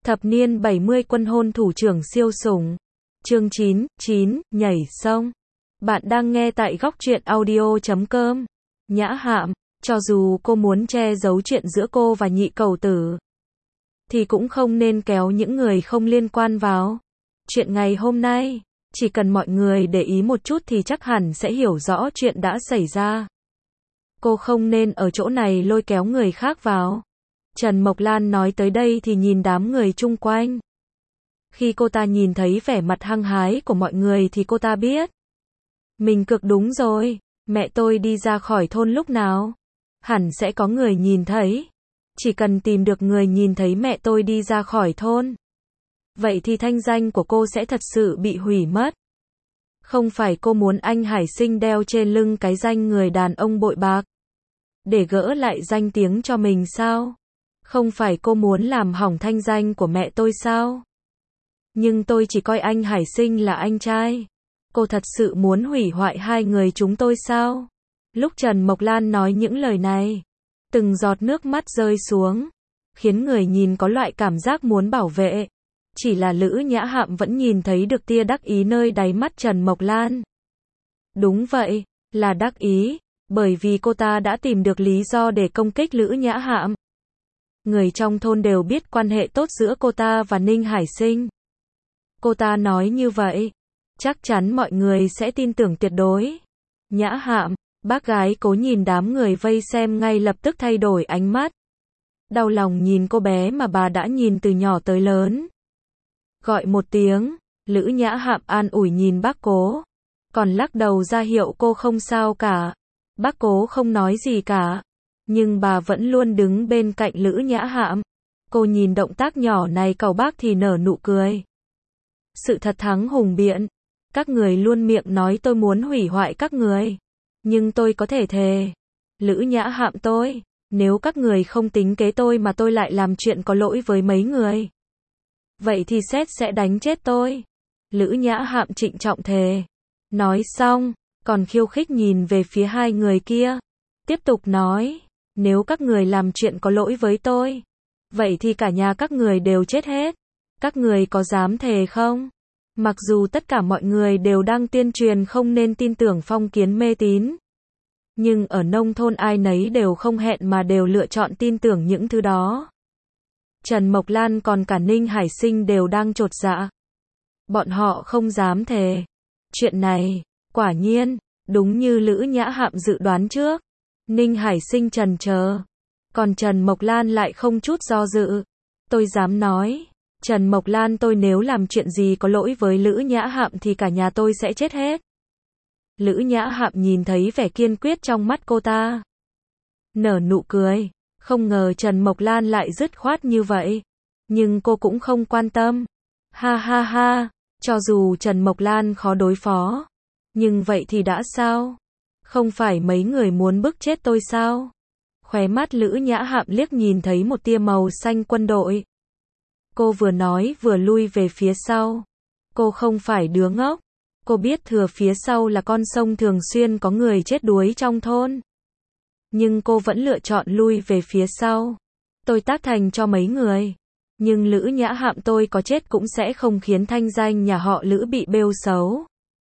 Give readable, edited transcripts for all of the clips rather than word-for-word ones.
Thập niên 70 quân hôn thủ trưởng siêu sủng. Chương 9, nhảy sông. Bạn đang nghe tại góc truyện audio.com. Nhã Hạm, cho dù cô muốn che giấu chuyện giữa cô và nhị cầu tử, thì cũng không nên kéo những người không liên quan vào. Chuyện ngày hôm nay, chỉ cần mọi người để ý một chút thì chắc hẳn sẽ hiểu rõ chuyện đã xảy ra. Cô không nên ở chỗ này lôi kéo người khác vào. Trần Mộc Lan nói tới đây thì nhìn đám người chung quanh. Khi cô ta nhìn thấy vẻ mặt hăng hái của mọi người thì cô ta biết mình cực đúng rồi. Mẹ tôi đi ra khỏi thôn lúc nào? Hẳn sẽ có người nhìn thấy. Chỉ cần tìm được người nhìn thấy mẹ tôi đi ra khỏi thôn, vậy thì thanh danh của cô sẽ thật sự bị hủy mất. Không phải cô muốn anh Hải Sinh đeo trên lưng cái danh người đàn ông bội bạc để gỡ lại danh tiếng cho mình sao? Không phải cô muốn làm hỏng thanh danh của mẹ tôi sao? Nhưng tôi chỉ coi anh Hải Sinh là anh trai. Cô thật sự muốn hủy hoại hai người chúng tôi sao? Lúc Trần Mộc Lan nói những lời này, từng giọt nước mắt rơi xuống, khiến người nhìn có loại cảm giác muốn bảo vệ. Chỉ là Lữ Nhã Hạm vẫn nhìn thấy được tia đắc ý nơi đáy mắt Trần Mộc Lan. Đúng vậy, là đắc ý, bởi vì cô ta đã tìm được lý do để công kích Lữ Nhã Hạm. Người trong thôn đều biết quan hệ tốt giữa cô ta và Ninh Hải Sinh. Cô ta nói như vậy, chắc chắn mọi người sẽ tin tưởng tuyệt đối. Nhã Hạm, bác gái Cố nhìn đám người vây xem ngay lập tức thay đổi ánh mắt. Đau lòng nhìn cô bé mà bà đã nhìn từ nhỏ tới lớn. Gọi một tiếng, Lữ Nhã Hạm an ủi nhìn bác Cố, còn lắc đầu ra hiệu cô không sao cả. Bác Cố không nói gì cả, nhưng bà vẫn luôn đứng bên cạnh Lữ Nhã Hạm. Cô nhìn động tác nhỏ này cậu bác thì nở nụ cười. Sự thật thắng hùng biện. Các người luôn miệng nói tôi muốn hủy hoại các người, nhưng tôi có thể thề, Lữ Nhã Hạm tôi, nếu các người không tính kế tôi mà tôi lại làm chuyện có lỗi với mấy người, vậy thì sét sẽ đánh chết tôi. Lữ Nhã Hạm trịnh trọng thề. Nói xong, còn khiêu khích nhìn về phía hai người kia. Tiếp tục nói, nếu các người làm chuyện có lỗi với tôi, vậy thì cả nhà các người đều chết hết. Các người có dám thề không? Mặc dù tất cả mọi người đều đang tuyên truyền không nên tin tưởng phong kiến mê tín, nhưng ở nông thôn ai nấy đều không hẹn mà đều lựa chọn tin tưởng những thứ đó. Trần Mộc Lan còn cả Ninh Hải Sinh đều đang chột dạ. Bọn họ không dám thề. Chuyện này, quả nhiên, đúng như Lữ Nhã Hạm dự đoán trước. Ninh Hải Sinh chần chờ, còn Trần Mộc Lan lại không chút do dự. Tôi dám nói, Trần Mộc Lan tôi nếu làm chuyện gì có lỗi với Lữ Nhã Hạm thì cả nhà tôi sẽ chết hết. Lữ Nhã Hạm nhìn thấy vẻ kiên quyết trong mắt cô ta, nở nụ cười. Không ngờ Trần Mộc Lan lại dứt khoát như vậy. Nhưng cô cũng không quan tâm. Ha ha ha, cho dù Trần Mộc Lan khó đối phó, nhưng vậy thì đã sao? Không phải mấy người muốn bức chết tôi sao? Khóe mắt Lữ Nhã Hạm liếc nhìn thấy một tia màu xanh quân đội. Cô vừa nói vừa lui về phía sau. Cô không phải đứa ngốc. Cô biết thừa phía sau là con sông thường xuyên có người chết đuối trong thôn. Nhưng cô vẫn lựa chọn lui về phía sau. Tôi tác thành cho mấy người. Nhưng Lữ Nhã Hạm tôi có chết cũng sẽ không khiến thanh danh nhà họ Lữ bị bêu xấu.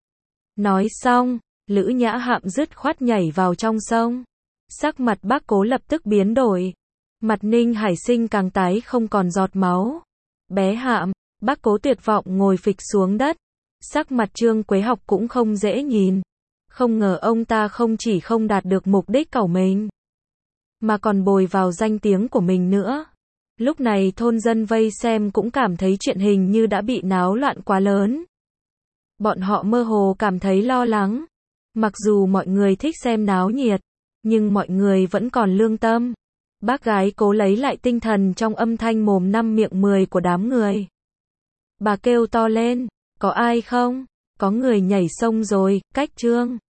Nói xong, Lữ Nhã Hạm dứt khoát nhảy vào trong sông. Sắc mặt bác Cố lập tức biến đổi. Mặt Ninh Hải Sinh càng tái không còn giọt máu. Bé Hạm, bác Cố tuyệt vọng ngồi phịch xuống đất. Sắc mặt Trương Quế Học cũng không dễ nhìn. Không ngờ ông ta không chỉ không đạt được mục đích của mình, mà còn bồi vào danh tiếng của mình nữa. Lúc này thôn dân vây xem cũng cảm thấy chuyện hình như đã bị náo loạn quá lớn. Bọn họ mơ hồ cảm thấy lo lắng. Mặc dù mọi người thích xem náo nhiệt, nhưng mọi người vẫn còn lương tâm. Bác gái Cố lấy lại tinh thần trong âm thanh mồm năm miệng 10 của đám người. Bà kêu to lên, có ai không? Có người nhảy sông rồi, cách Trương